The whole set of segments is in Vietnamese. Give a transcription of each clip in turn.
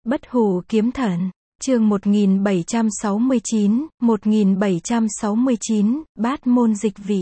Bất hủ kiếm thần, chương 1769, bát môn dịch vị.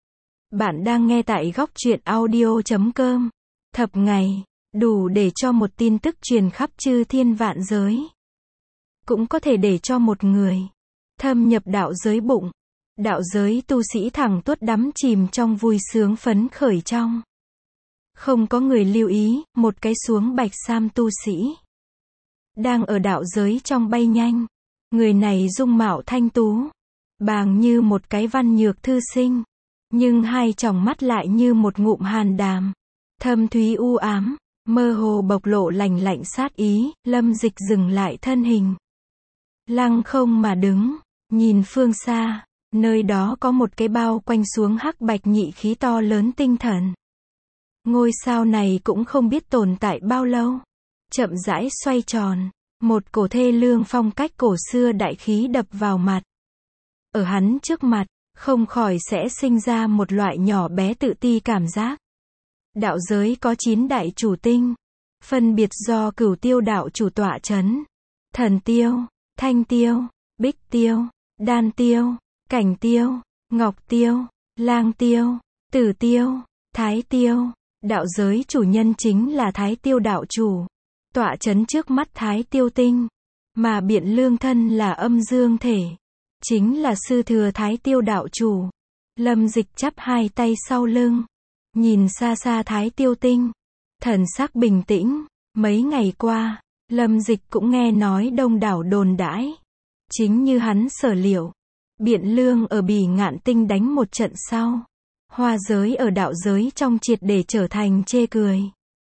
Bạn đang nghe tại góc truyện audio.com. Thập ngày, đủ để cho một tin tức truyền khắp chư thiên vạn giới. Cũng có thể để cho một người thâm nhập đạo giới bụng. Đạo giới tu sĩ thẳng tuốt đắm chìm trong vui sướng phấn khởi trong. Không có người lưu ý, một cái xuống bạch sam tu sĩ đang ở đạo giới trong bay nhanh. Người này dung mạo thanh tú, bàng như một cái văn nhược thư sinh, nhưng hai tròng mắt lại như một ngụm hàn đàm, thâm thúy u ám, mơ hồ bộc lộ lạnh lạnh sát ý. Lâm Dịch dừng lại thân hình, lăng không mà đứng, nhìn phương xa, nơi đó có một cái bao quanh xuống hắc bạch nhị khí to lớn tinh thần. Ngôi sao này cũng không biết tồn tại bao lâu, chậm rãi xoay tròn, một cổ thê lương phong cách cổ xưa đại khí đập vào mặt. Ở hắn trước mặt, không khỏi sẽ sinh ra một loại nhỏ bé tự ti cảm giác. Đạo giới có 9 đại chủ tinh, phân biệt do Cửu Tiêu đạo chủ tọa chấn: Thần Tiêu, Thanh Tiêu, Bích Tiêu, Đan Tiêu, Cảnh Tiêu, Ngọc Tiêu, Lang Tiêu, Tử Tiêu, Thái Tiêu. Đạo giới chủ nhân chính là Thái Tiêu đạo chủ, tọa chấn trước mắt Thái Tiêu tinh, mà Biện Lương thân là âm dương thể, chính là sư thừa Thái Tiêu đạo chủ. Lâm Dịch chắp hai tay sau lưng, nhìn xa xa Thái Tiêu tinh, thần sắc bình tĩnh. Mấy ngày qua, Lâm Dịch cũng nghe nói đông đảo đồn đãi. Chính như hắn sở liệu, Biện Lương ở Bỉ Ngạn tinh đánh một trận sau, hoa giới ở đạo giới trong triệt để trở thành chê cười.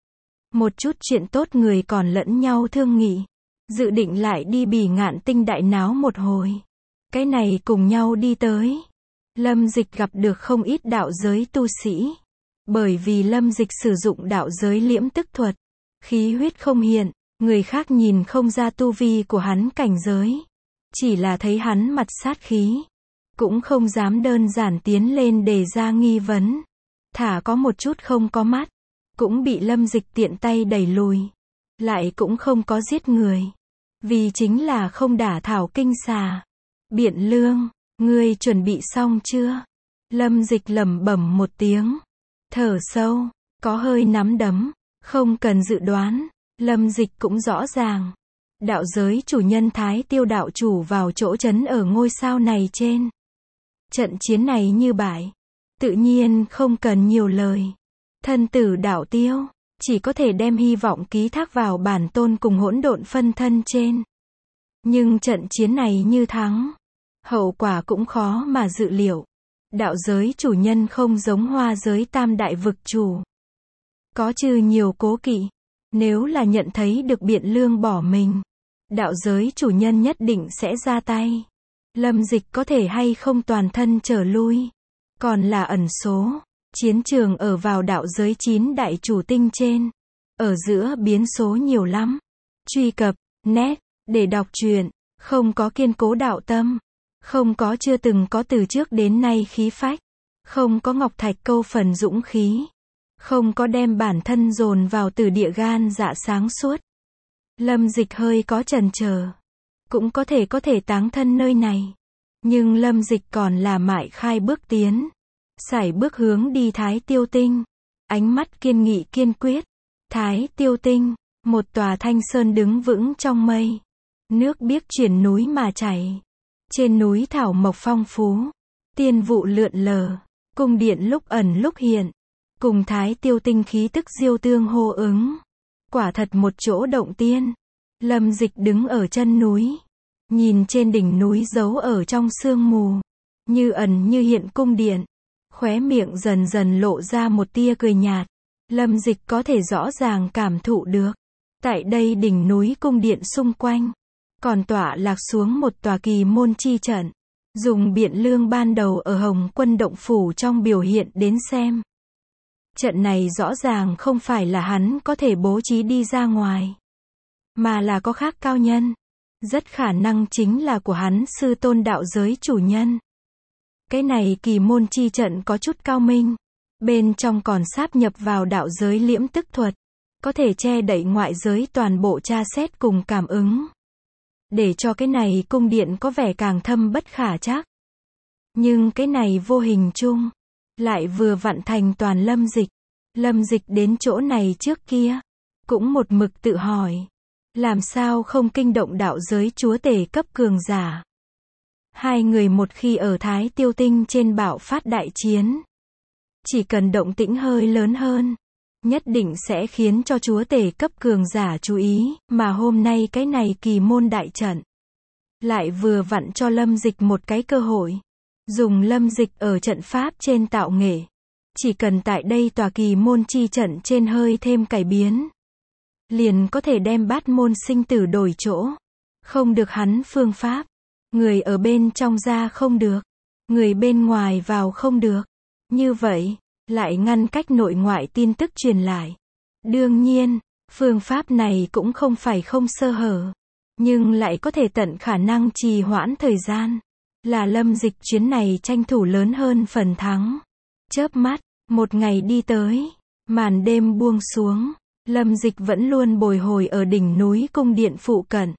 Một chút chuyện tốt người còn lẫn nhau thương nghị, dự định lại đi Bỉ Ngạn tinh đại náo một hồi. Cái này cùng nhau đi tới, Lâm Dịch gặp được không ít đạo giới tu sĩ. Bởi vì Lâm Dịch sử dụng đạo giới liễm tức thuật, khí huyết không hiện, người khác nhìn không ra tu vi của hắn cảnh giới, chỉ là thấy hắn mặt sát khí, cũng không dám đơn giản tiến lên đề ra nghi vấn. Thả có một chút không có mắt, cũng bị Lâm Dịch tiện tay đẩy lùi. Lại cũng không có giết người, vì chính là không đả thảo kinh xà. Biện Lương, ngươi chuẩn bị xong chưa? Lâm Dịch lẩm bẩm một tiếng, thở sâu, có hơi nắm đấm, không cần dự đoán. Lâm Dịch cũng rõ ràng, đạo giới chủ nhân Thái Tiêu đạo chủ vào chỗ trấn ở ngôi sao này trên. Trận chiến này như bại, tự nhiên không cần nhiều lời. Thân tử đạo tiêu, chỉ có thể đem hy vọng ký thác vào bản tôn cùng hỗn độn phân thân trên. Nhưng trận chiến này như thắng, hậu quả cũng khó mà dự liệu. Đạo giới chủ nhân không giống hoa giới tam đại vực chủ, có trừ nhiều cố kỵ. Nếu là nhận thấy được Biện Lương bỏ mình, đạo giới chủ nhân nhất định sẽ ra tay. Lâm Dịch có thể hay không toàn thân trở lui, còn là ẩn số. Chiến trường ở vào đạo giới 9 đại chủ tinh trên, ở giữa biến số nhiều lắm. Truy cập net để đọc truyện, không có kiên cố đạo tâm, không có chưa từng có từ trước đến nay khí phách, không có ngọc thạch câu phần dũng khí, không có đem bản thân dồn vào từ địa gan dạ sáng suốt. Lâm Dịch hơi có chần chờ, cũng có thể táng thân nơi này. Nhưng Lâm Dịch còn là mại khai bước tiến, sải bước hướng đi Thái Tiêu tinh, ánh mắt kiên nghị kiên quyết. Thái Tiêu tinh, một tòa thanh sơn đứng vững trong mây, nước biếc chuyển núi mà chảy. Trên núi thảo mộc phong phú, tiên vụ lượn lờ, cung điện lúc ẩn lúc hiện, cùng Thái Tiêu tinh khí tức diêu tương hô ứng. Quả thật một chỗ động tiên. Lâm Dịch đứng ở chân núi, nhìn trên đỉnh núi giấu ở trong sương mù, như ẩn như hiện cung điện, khóe miệng dần dần lộ ra một tia cười nhạt. Lâm Dịch có thể rõ ràng cảm thụ được, tại đây đỉnh núi cung điện xung quanh, còn tọa lạc xuống một tòa kỳ môn chi trận, dùng Biện Lương ban đầu ở Hồng Quân động phủ trong biểu hiện đến xem. Trận này rõ ràng không phải là hắn có thể bố trí đi ra ngoài, mà là có khác cao nhân, rất khả năng chính là của hắn sư tôn đạo giới chủ nhân. Cái này kỳ môn chi trận có chút cao minh, bên trong còn sáp nhập vào đạo giới liễm tức thuật, có thể che đậy ngoại giới toàn bộ tra xét cùng cảm ứng. Để cho cái này cung điện có vẻ càng thâm bất khả trắc. Nhưng cái này vô hình chung, lại vừa vặn thành toàn Lâm Dịch. Lâm Dịch đến chỗ này trước kia, cũng một mực tự hỏi, làm sao không kinh động đạo giới chúa tể cấp cường giả. Hai người một khi ở Thái Tiêu Tinh trên bạo phát đại chiến, chỉ cần động tĩnh hơi lớn hơn, nhất định sẽ khiến cho chúa tể cấp cường giả chú ý, mà hôm nay cái này kỳ môn đại trận, lại vừa vặn cho Lâm Dịch một cái cơ hội. Dùng Lâm Dịch ở trận pháp trên tạo nghệ, chỉ cần tại đây tòa kỳ môn chi trận trên hơi thêm cải biến, liền có thể đem bát môn sinh tử đổi chỗ. Không được hắn phương pháp, người ở bên trong ra không được, người bên ngoài vào không được. Như vậy, lại ngăn cách nội ngoại tin tức truyền lại. Đương nhiên, phương pháp này cũng không phải không sơ hở, nhưng lại có thể tận khả năng trì hoãn thời gian. Là Lâm Dịch chuyến này tranh thủ lớn hơn phần thắng. Chớp mắt, một ngày đi tới, màn đêm buông xuống, Lâm Dịch vẫn luôn bồi hồi ở đỉnh núi cung điện phụ cận.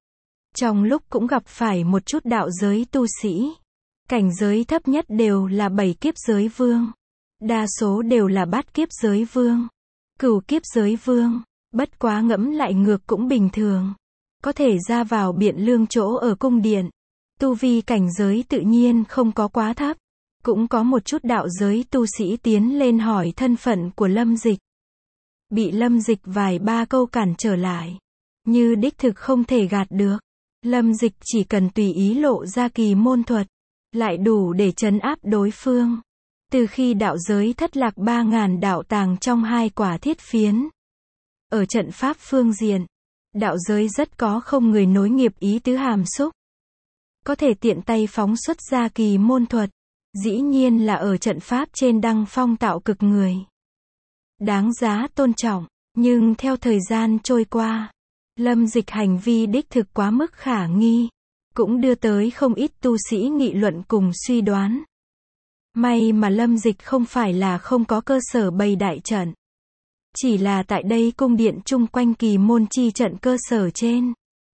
Trong lúc cũng gặp phải một chút đạo giới tu sĩ. Cảnh giới thấp nhất đều là 7 kiếp giới vương. Đa số đều là bát kiếp giới vương, cửu kiếp giới vương, bất quá ngẫm lại ngược cũng bình thường. Có thể ra vào Biện Lương chỗ ở cung điện. Tu vi cảnh giới tự nhiên không có quá thấp. Cũng có một chút đạo giới tu sĩ tiến lên hỏi thân phận của Lâm Dịch. Bị Lâm Dịch vài ba câu cản trở lại. Như đích thực không thể gạt được. Lâm Dịch chỉ cần tùy ý lộ ra kỳ môn thuật, lại đủ để trấn áp đối phương. Từ khi đạo giới thất lạc 3.000 đạo tàng trong 2 quả thiết phiến. Ở trận pháp phương diện, đạo giới rất có không người nối nghiệp ý tứ hàm xúc. Có thể tiện tay phóng xuất ra kỳ môn thuật, dĩ nhiên là ở trận pháp trên đăng phong tạo cực người. Đáng giá tôn trọng, nhưng theo thời gian trôi qua, Lâm Dịch hành vi đích thực quá mức khả nghi, cũng đưa tới không ít tu sĩ nghị luận cùng suy đoán. May mà Lâm Dịch không phải là không có cơ sở bày đại trận. Chỉ là tại đây cung điện chung quanh kỳ môn chi trận cơ sở trên.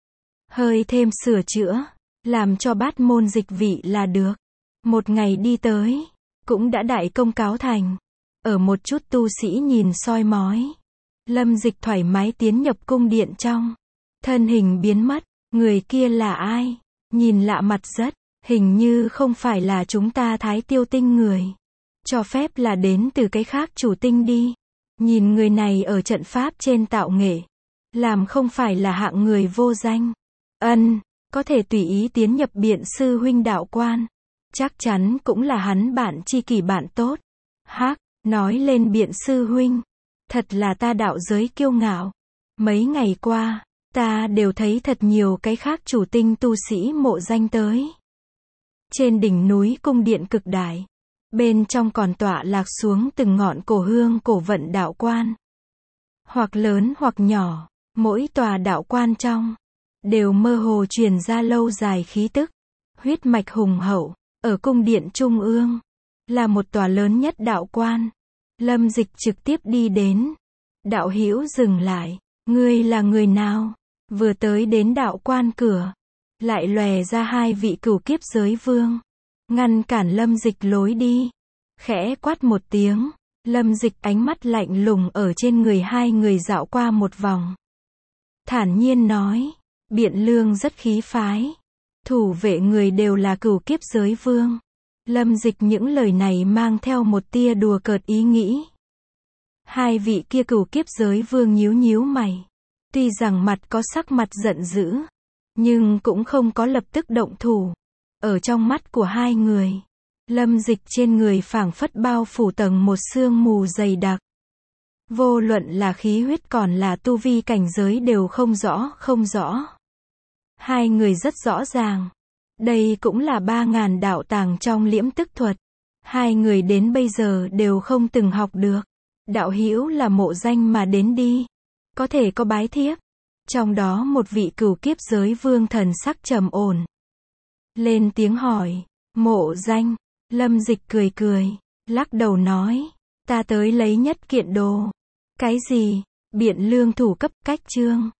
Hơi thêm sửa chữa, làm cho bát môn dịch vị là được. Một ngày đi tới, cũng đã đại công cáo thành. Ở một chút tu sĩ nhìn soi mói, Lâm Dịch thoải mái tiến nhập cung điện trong. Thân hình biến mất, người kia là ai? Nhìn lạ mặt rất, hình như không phải là chúng ta Thái Tiêu Tinh người. Cho phép là đến từ cái khác chủ tinh đi. Nhìn người này ở trận pháp trên tạo nghệ, làm không phải là hạng người vô danh. Có thể tùy ý tiến nhập Biện sư huynh đạo quan. Chắc chắn cũng là hắn bạn tri kỷ bạn tốt. Nói lên Biện sư huynh, thật là ta đạo giới kiêu ngạo. Mấy ngày qua, ta đều thấy thật nhiều cái khác chủ tinh tu sĩ mộ danh tới. Trên đỉnh núi cung điện cực đại, bên trong còn tọa lạc xuống từng ngọn cổ hương cổ vận đạo quan. Hoặc lớn hoặc nhỏ, mỗi tòa đạo quan trong, đều mơ hồ truyền ra lâu dài khí tức, huyết mạch hùng hậu. Ở cung điện trung ương, là một tòa lớn nhất đạo quan. Lâm Dịch trực tiếp đi đến. Đạo hữu dừng lại, ngươi là người nào? Vừa tới đến đạo quan cửa, lại lòe ra 2 vị cửu kiếp giới vương, ngăn cản Lâm Dịch lối đi. Khẽ quát một tiếng, Lâm Dịch ánh mắt lạnh lùng ở trên người 2 người dạo qua một vòng. Thản nhiên nói, Biện Lương rất khí phái. Thủ vệ người đều là cửu kiếp giới vương. Lâm Dịch những lời này mang theo một tia đùa cợt ý nghĩ. 2 vị kia cửu kiếp giới vương nhíu nhíu mày. Tuy rằng mặt có sắc mặt giận dữ, nhưng cũng không có lập tức động thủ. Ở trong mắt của 2 người, Lâm Dịch trên người phảng phất bao phủ tầng một sương mù dày đặc. Vô luận là khí huyết còn là tu vi cảnh giới đều không rõ. 2 người rất rõ ràng. Đây cũng là 3.000 đạo tàng trong liễm tức thuật. 2 người đến bây giờ đều không từng học được. Đạo hữu là mộ danh mà đến đi. Có thể có bái thiếp. Trong đó một vị cửu kiếp giới vương thần sắc trầm ổn. Lên tiếng hỏi. Mộ danh. Lâm Dịch cười, lắc đầu nói. Ta tới lấy nhất kiện đồ. Cái gì? Biện lương thủ cấp, cách chương.